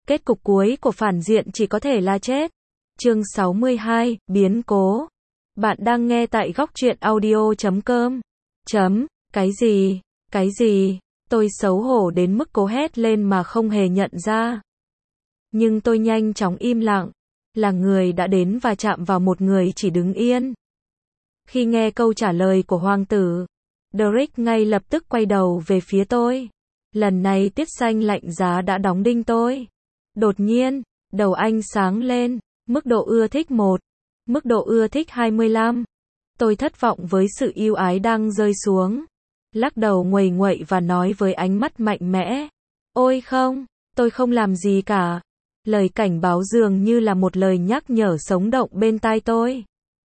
Kết cục cuối của phản diện chỉ có thể là chết. Chương 62, biến cố. Bạn đang nghe tại góc truyện audio.com. Cái gì? Tôi xấu hổ đến mức cố hét lên mà không hề nhận ra. Nhưng tôi nhanh chóng im lặng. Là người đã đến và chạm vào một người chỉ đứng yên. Khi nghe câu trả lời của hoàng tử, Derek ngay lập tức quay đầu về phía tôi. Lần này tiết xanh lạnh giá đã đóng đinh tôi. Đột nhiên, đầu anh sáng lên. Mức độ ưa thích 1. Mức độ ưa thích 25. Tôi thất vọng với sự ưu ái đang rơi xuống. Lắc đầu nguầy nguậy và nói với ánh mắt mạnh mẽ. Ôi không, tôi không làm gì cả. Lời cảnh báo dường như là một lời nhắc nhở sống động bên tai tôi.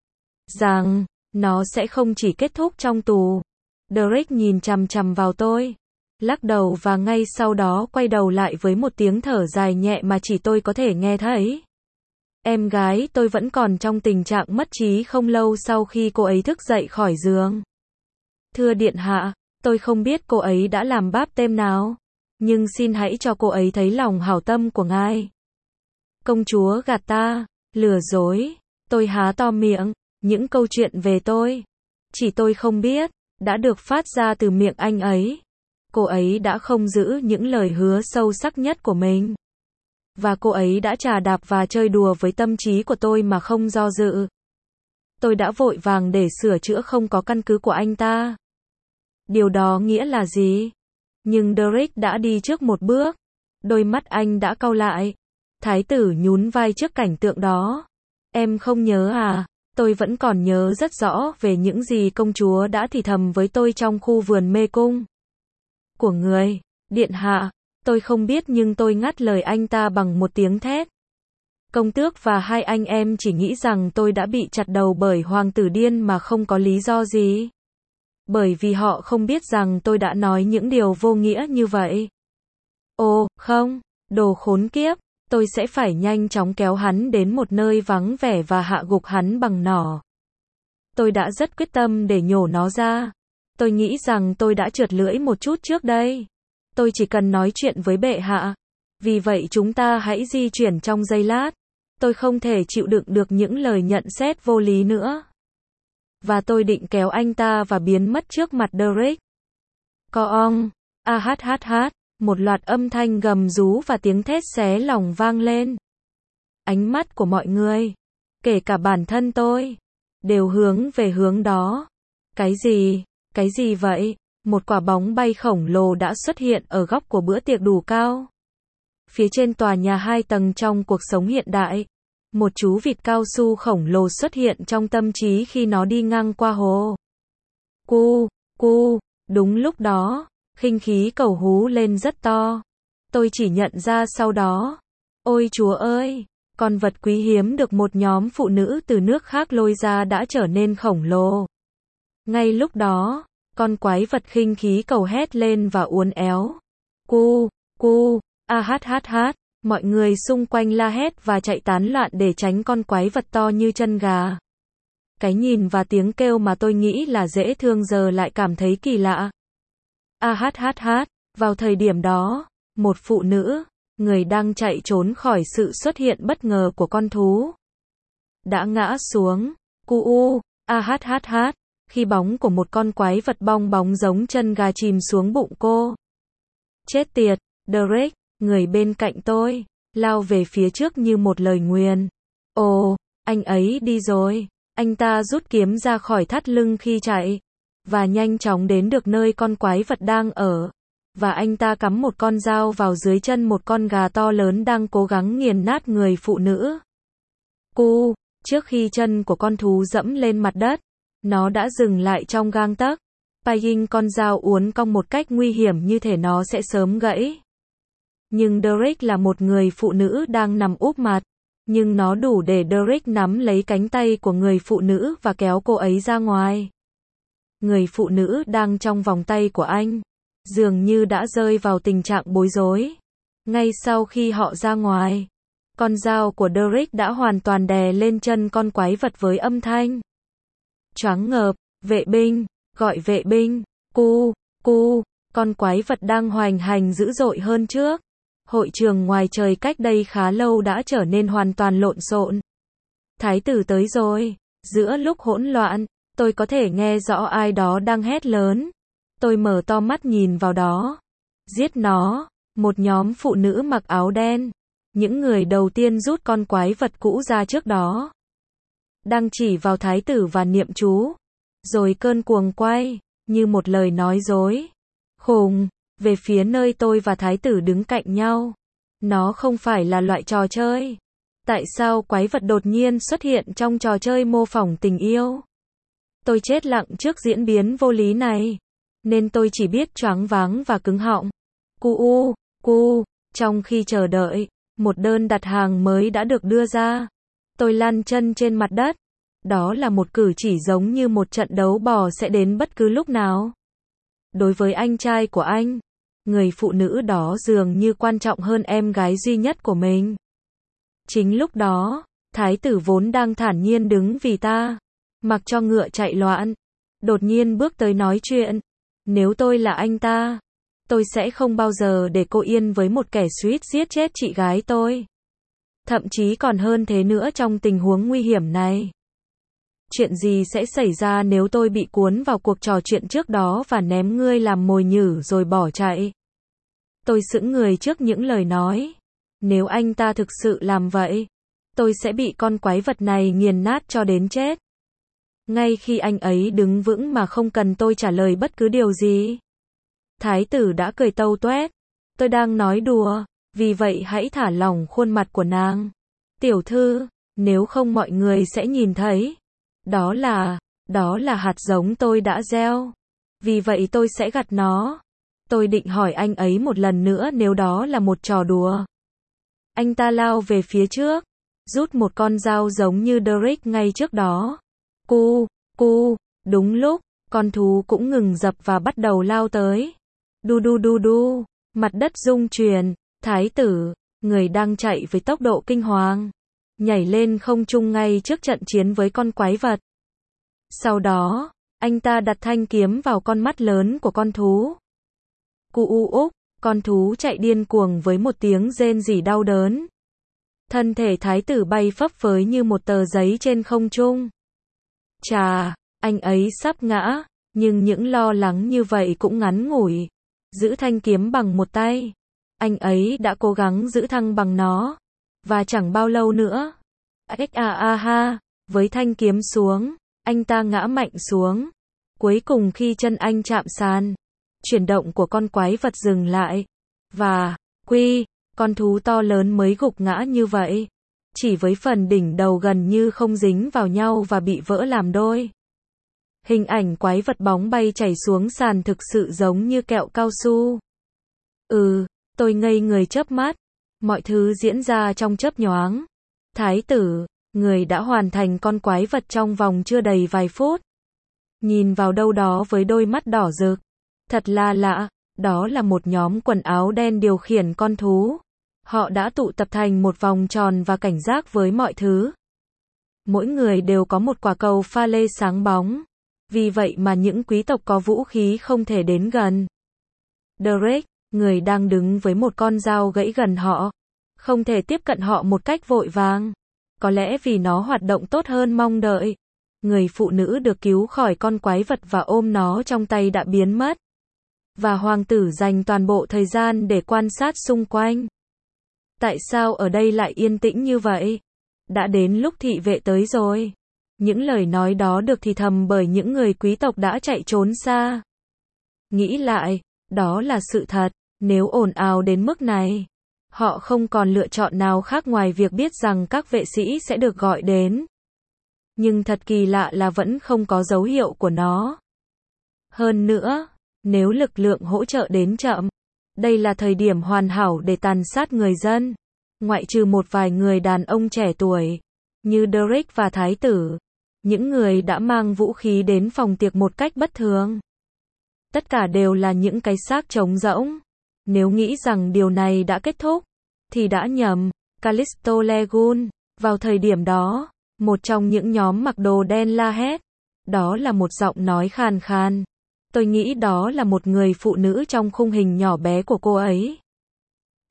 Rằng, nó sẽ không chỉ kết thúc trong tù. Derek nhìn chằm chằm vào tôi. Lắc đầu và ngay sau đó quay đầu lại với một tiếng thở dài nhẹ mà chỉ tôi có thể nghe thấy. Em gái tôi vẫn còn trong tình trạng mất trí không lâu sau khi cô ấy thức dậy khỏi giường. Thưa điện hạ, tôi không biết cô ấy đã làm báp têm nào, nhưng xin hãy cho cô ấy thấy lòng hảo tâm của ngài. Công chúa gạt ta, lừa dối. Tôi há to miệng, những câu chuyện về tôi, chỉ tôi không biết, đã được phát ra từ miệng anh ấy. Cô ấy đã không giữ những lời hứa sâu sắc nhất của mình. Và cô ấy đã trà đạp và chơi đùa với tâm trí của tôi mà không do dự. Tôi đã vội vàng để sửa chữa không có căn cứ của anh ta. Điều đó nghĩa là gì? Nhưng Derek đã đi trước một bước. Đôi mắt anh đã cau lại. Thái tử nhún vai trước cảnh tượng đó. Em không nhớ à? Tôi vẫn còn nhớ rất rõ về những gì công chúa đã thì thầm với tôi trong khu vườn mê cung của người. Điện hạ, tôi không biết nhưng tôi ngắt lời anh ta bằng một tiếng thét. Công tước và hai anh em chỉ nghĩ rằng tôi đã bị chặt đầu bởi hoàng tử điên mà không có lý do gì. Bởi vì họ không biết rằng tôi đã nói những điều vô nghĩa như vậy. Ồ, không, đồ khốn kiếp, tôi sẽ phải nhanh chóng kéo hắn đến một nơi vắng vẻ và hạ gục hắn bằng nỏ. Tôi đã rất quyết tâm để nhổ nó ra. Tôi nghĩ rằng tôi đã trượt lưỡi một chút trước đây. Tôi chỉ cần nói chuyện với bệ hạ. Vì vậy chúng ta hãy di chuyển trong giây lát. Tôi không thể chịu đựng được những lời nhận xét vô lý nữa. Và tôi định kéo anh ta và biến mất trước mặt Derek. Coong, một loạt âm thanh gầm rú và tiếng thét xé lòng vang lên. Ánh mắt của mọi người, kể cả bản thân tôi, đều hướng về hướng đó. Cái gì vậy? Một quả bóng bay khổng lồ đã xuất hiện ở góc của bữa tiệc đủ cao. Phía trên tòa nhà 2 tầng trong cuộc sống hiện đại, một chú vịt cao su khổng lồ xuất hiện trong tâm trí khi nó đi ngang qua hồ. Cu, đúng lúc đó, khinh khí cầu hú lên rất to. Tôi chỉ nhận ra sau đó. Ôi chúa ơi, con vật quý hiếm được một nhóm phụ nữ từ nước khác lôi ra đã trở nên khổng lồ. Ngay lúc đó, con quái vật khinh khí cầu hét lên và uốn éo. Mọi người xung quanh la hét và chạy tán loạn để tránh con quái vật to như chân gà. Cái nhìn và tiếng kêu mà tôi nghĩ là dễ thương giờ lại cảm thấy kỳ lạ. Vào thời điểm đó, một phụ nữ, người đang chạy trốn khỏi sự xuất hiện bất ngờ của con thú, đã ngã xuống. Khi bóng của một con quái vật bong bóng giống chân gà chìm xuống bụng cô. Chết tiệt, Derek, người bên cạnh tôi, lao về phía trước như một lời nguyền. Ồ, anh ấy đi rồi. Anh ta rút kiếm ra khỏi thắt lưng khi chạy, và nhanh chóng đến được nơi con quái vật đang ở. Và anh ta cắm một con dao vào dưới chân một con gà to lớn đang cố gắng nghiền nát người phụ nữ. Trước khi chân của con thú dẫm lên mặt đất, nó đã dừng lại trong gang tấc. Paying con dao uốn cong một cách nguy hiểm như thể nó sẽ sớm gãy. Nhưng Derek là một người phụ nữ đang nằm úp mặt. Nhưng nó đủ để Derek nắm lấy cánh tay của người phụ nữ và kéo cô ấy ra ngoài. Người phụ nữ đang trong vòng tay của anh, dường như đã rơi vào tình trạng bối rối. Ngay sau khi họ ra ngoài, con dao của Derek đã hoàn toàn đè lên chân con quái vật với âm thanh choáng ngợp. Vệ binh, gọi vệ binh. Con quái vật đang hoành hành dữ dội hơn trước. Hội trường ngoài trời cách đây khá lâu đã trở nên hoàn toàn lộn xộn. Thái tử tới rồi. Giữa lúc hỗn loạn, tôi có thể nghe rõ ai đó đang hét lớn. Tôi mở to mắt nhìn vào đó. Giết nó. Một nhóm phụ nữ mặc áo đen. Những người đầu tiên rút con quái vật cũ ra trước đó. Đang chỉ vào thái tử và niệm chú. Rồi cơn cuồng quay, như một lời nói dối. Khùng, về phía nơi tôi và thái tử đứng cạnh nhau. Nó không phải là loại trò chơi. Tại sao quái vật đột nhiên xuất hiện trong trò chơi mô phỏng tình yêu? Tôi chết lặng trước diễn biến vô lý này. Nên tôi chỉ biết choáng váng và cứng họng. Trong khi chờ đợi, một đơn đặt hàng mới đã được đưa ra. Tôi lăn chân trên mặt đất. Đó là một cử chỉ giống như một trận đấu bò sẽ đến bất cứ lúc nào. Đối với anh trai của anh, người phụ nữ đó dường như quan trọng hơn em gái duy nhất của mình. Chính lúc đó, thái tử vốn đang thản nhiên đứng vì ta, mặc cho ngựa chạy loạn, đột nhiên bước tới nói chuyện. Nếu tôi là anh ta, tôi sẽ không bao giờ để cô yên với một kẻ suýt giết chết chị gái tôi. Thậm chí còn hơn thế nữa trong tình huống nguy hiểm này. Chuyện gì sẽ xảy ra nếu tôi bị cuốn vào cuộc trò chuyện trước đó và ném ngươi làm mồi nhử rồi bỏ chạy? Tôi sững người trước những lời nói. Nếu anh ta thực sự làm vậy, tôi sẽ bị con quái vật này nghiền nát cho đến chết. Ngay khi anh ấy đứng vững mà không cần tôi trả lời bất cứ điều gì. Thái tử đã cười tâu toét. Tôi đang nói đùa, vì vậy hãy thả lỏng khuôn mặt của nàng. Tiểu thư, nếu không mọi người sẽ nhìn thấy. Đó là hạt giống tôi đã gieo. Vì vậy tôi sẽ gặt nó. Tôi định hỏi anh ấy một lần nữa nếu đó là một trò đùa. Anh ta lao về phía trước, rút một con dao giống như Derek ngay trước đó. Đúng lúc, con thú cũng ngừng dập và bắt đầu lao tới. Đu, mặt đất rung chuyển, thái tử, người đang chạy với tốc độ kinh hoàng, nhảy lên không trung ngay trước trận chiến với con quái vật. Sau đó, anh ta đặt thanh kiếm vào con mắt lớn của con thú. Con thú chạy điên cuồng với một tiếng rên rỉ đau đớn. Thân thể thái tử bay phấp phới như một tờ giấy trên không trung. Chà, anh ấy sắp ngã, nhưng những lo lắng như vậy cũng ngắn ngủi. Giữ thanh kiếm bằng một tay. Anh ấy đã cố gắng giữ thăng bằng nó. Và chẳng bao lâu nữa. Với thanh kiếm xuống, anh ta ngã mạnh xuống. Cuối cùng khi chân anh chạm sàn, chuyển động của con quái vật dừng lại. Và, con thú to lớn mới gục ngã như vậy. Chỉ với phần đỉnh đầu gần như không dính vào nhau và bị vỡ làm đôi. Hình ảnh quái vật bóng bay chảy xuống sàn thực sự giống như kẹo cao su. Tôi ngây người chớp mắt. Mọi thứ diễn ra trong chớp nhoáng. Thái tử, người đã hoàn thành con quái vật trong vòng chưa đầy vài phút. Nhìn vào đâu đó với đôi mắt đỏ rực. Thật là lạ, đó là một nhóm quần áo đen điều khiển con thú. Họ đã tụ tập thành một vòng tròn và cảnh giác với mọi thứ. Mỗi người đều có một quả cầu pha lê sáng bóng. Vì vậy mà những quý tộc có vũ khí không thể đến gần. Derek, người đang đứng với một con dao gãy gần họ, không thể tiếp cận họ một cách vội vàng. Có lẽ vì nó hoạt động tốt hơn mong đợi. Người phụ nữ được cứu khỏi con quái vật và ôm nó trong tay đã biến mất. Và hoàng tử dành toàn bộ thời gian để quan sát xung quanh. Tại sao ở đây lại yên tĩnh như vậy? Đã đến lúc thị vệ tới rồi. Những lời nói đó được thì thầm bởi những người quý tộc đã chạy trốn xa. Nghĩ lại, đó là sự thật. Nếu ồn ào đến mức này, họ không còn lựa chọn nào khác ngoài việc biết rằng các vệ sĩ sẽ được gọi đến. Nhưng thật kỳ lạ là vẫn không có dấu hiệu của nó. Hơn nữa, nếu lực lượng hỗ trợ đến chậm, đây là thời điểm hoàn hảo để tàn sát người dân. Ngoại trừ một vài người đàn ông trẻ tuổi, như Derek và thái tử, những người đã mang vũ khí đến phòng tiệc một cách bất thường. Tất cả đều là những cái xác trống rỗng. Nếu nghĩ rằng điều này đã kết thúc, thì đã nhầm. Callisto Legun, vào thời điểm đó, một trong những nhóm mặc đồ đen la hét. Đó là một giọng nói khàn khàn. Tôi nghĩ đó là một người phụ nữ trong khung hình nhỏ bé của cô ấy.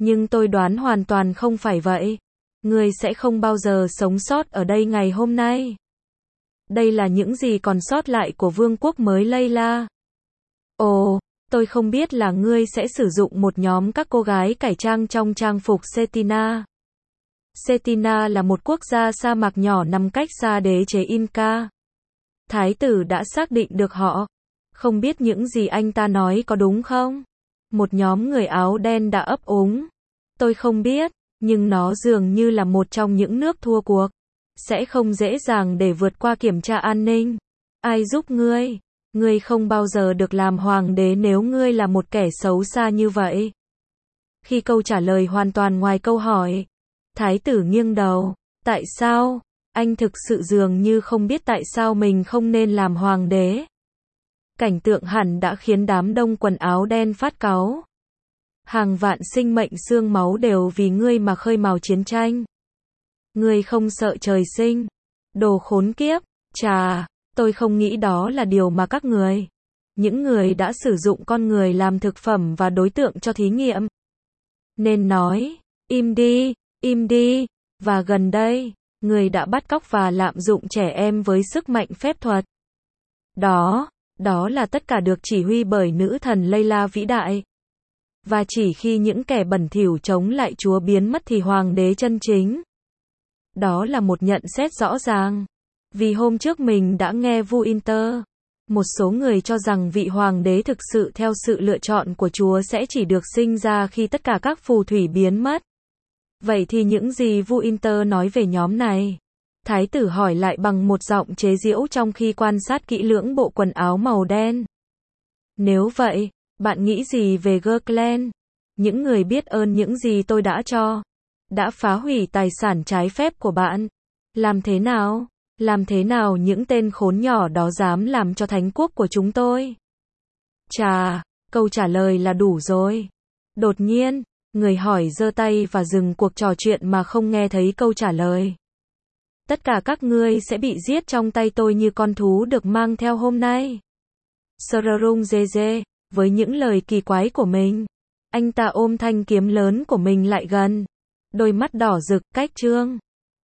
Nhưng tôi đoán hoàn toàn không phải vậy. Ngươi sẽ không bao giờ sống sót ở đây ngày hôm nay. Đây là những gì còn sót lại của vương quốc mới Layla. Ồ, tôi không biết là ngươi sẽ sử dụng một nhóm các cô gái cải trang trong trang phục Cetina. Cetina là một quốc gia sa mạc nhỏ nằm cách xa đế chế Inca. Thái tử đã xác định được họ. Không biết những gì anh ta nói có đúng không? Một nhóm người áo đen đã ấp úng. Tôi không biết, nhưng nó dường như là một trong những nước thua cuộc. Sẽ không dễ dàng để vượt qua kiểm tra an ninh. Ai giúp ngươi? Ngươi không bao giờ được làm hoàng đế nếu ngươi là một kẻ xấu xa như vậy. Khi câu trả lời hoàn toàn ngoài câu hỏi, thái tử nghiêng đầu. Tại sao? Anh thực sự dường như không biết tại sao mình không nên làm hoàng đế. Cảnh tượng hẳn đã khiến đám đông quần áo đen phát cáu. Hàng vạn sinh mệnh xương máu đều vì ngươi mà khơi mào chiến tranh. Ngươi không sợ trời sinh. Đồ khốn kiếp. Chà, tôi không nghĩ đó là điều mà các người. Những người đã sử dụng con người làm thực phẩm và đối tượng cho thí nghiệm. Nên nói, im đi. Và gần đây, người đã bắt cóc và lạm dụng trẻ em với sức mạnh phép thuật. Đó là tất cả được chỉ huy bởi nữ thần Layla vĩ đại. Và chỉ khi những kẻ bẩn thỉu chống lại Chúa biến mất thì hoàng đế chân chính. Đó là một nhận xét rõ ràng. Vì hôm trước mình đã nghe vua Inter. Một số người cho rằng vị hoàng đế thực sự theo sự lựa chọn của Chúa sẽ chỉ được sinh ra khi tất cả các phù thủy biến mất. Vậy thì những gì vua Inter nói về nhóm này? Thái tử hỏi lại bằng một giọng chế giễu trong khi quan sát kỹ lưỡng bộ quần áo màu đen. Nếu vậy, bạn nghĩ gì về Gurklen? Những người biết ơn những gì tôi đã cho. Đã phá hủy tài sản trái phép của bạn. Làm thế nào những tên khốn nhỏ đó dám làm cho thánh quốc của chúng tôi? Chà, câu trả lời là đủ rồi. Đột nhiên, người hỏi giơ tay và dừng cuộc trò chuyện mà không nghe thấy câu trả lời. Tất cả các ngươi sẽ bị giết trong tay tôi như con thú được mang theo hôm nay. Srarung Zeze, với những lời kỳ quái của mình, anh ta ôm thanh kiếm lớn của mình lại gần. Đôi mắt đỏ rực, cách trương.